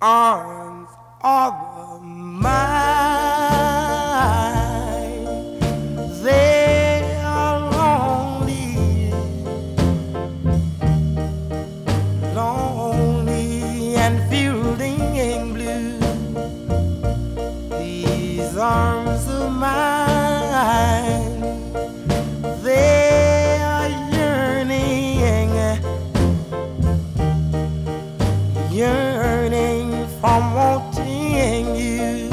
arms of mine. They are lonely, lonely and feeling blue. These arms of mine, they are yearning, yearning for wanting you.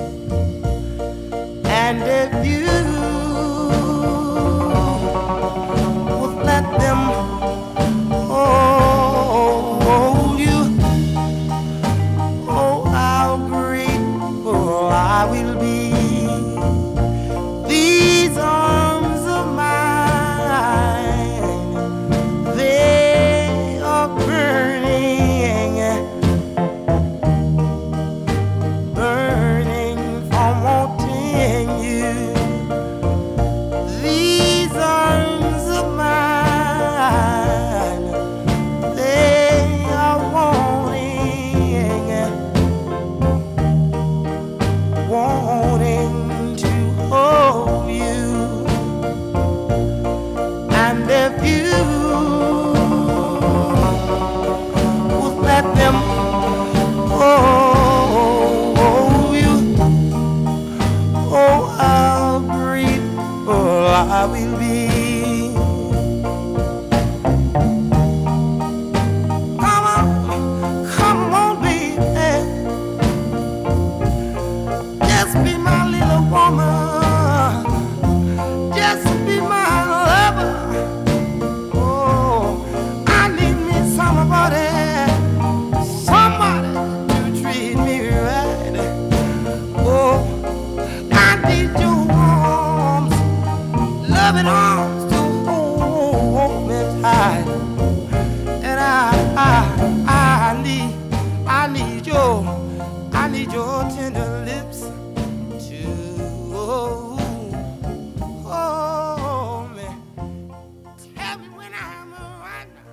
And if you would let them hold you, oh, how grateful I will be. These arms of mine, they are burning, burning for wanting you. These arms of mine, they are wanting, wanting to hold you. And if you would let them hold you, oh, how grateful I will be. Come on, baby, just be my little woman, just be my lover. Oh, I need me somebody, somebody to treat me right. Oh, I need your arms, loving arms to hold me tight. And I need your tender lips to hold me. Tell me when I'm right now.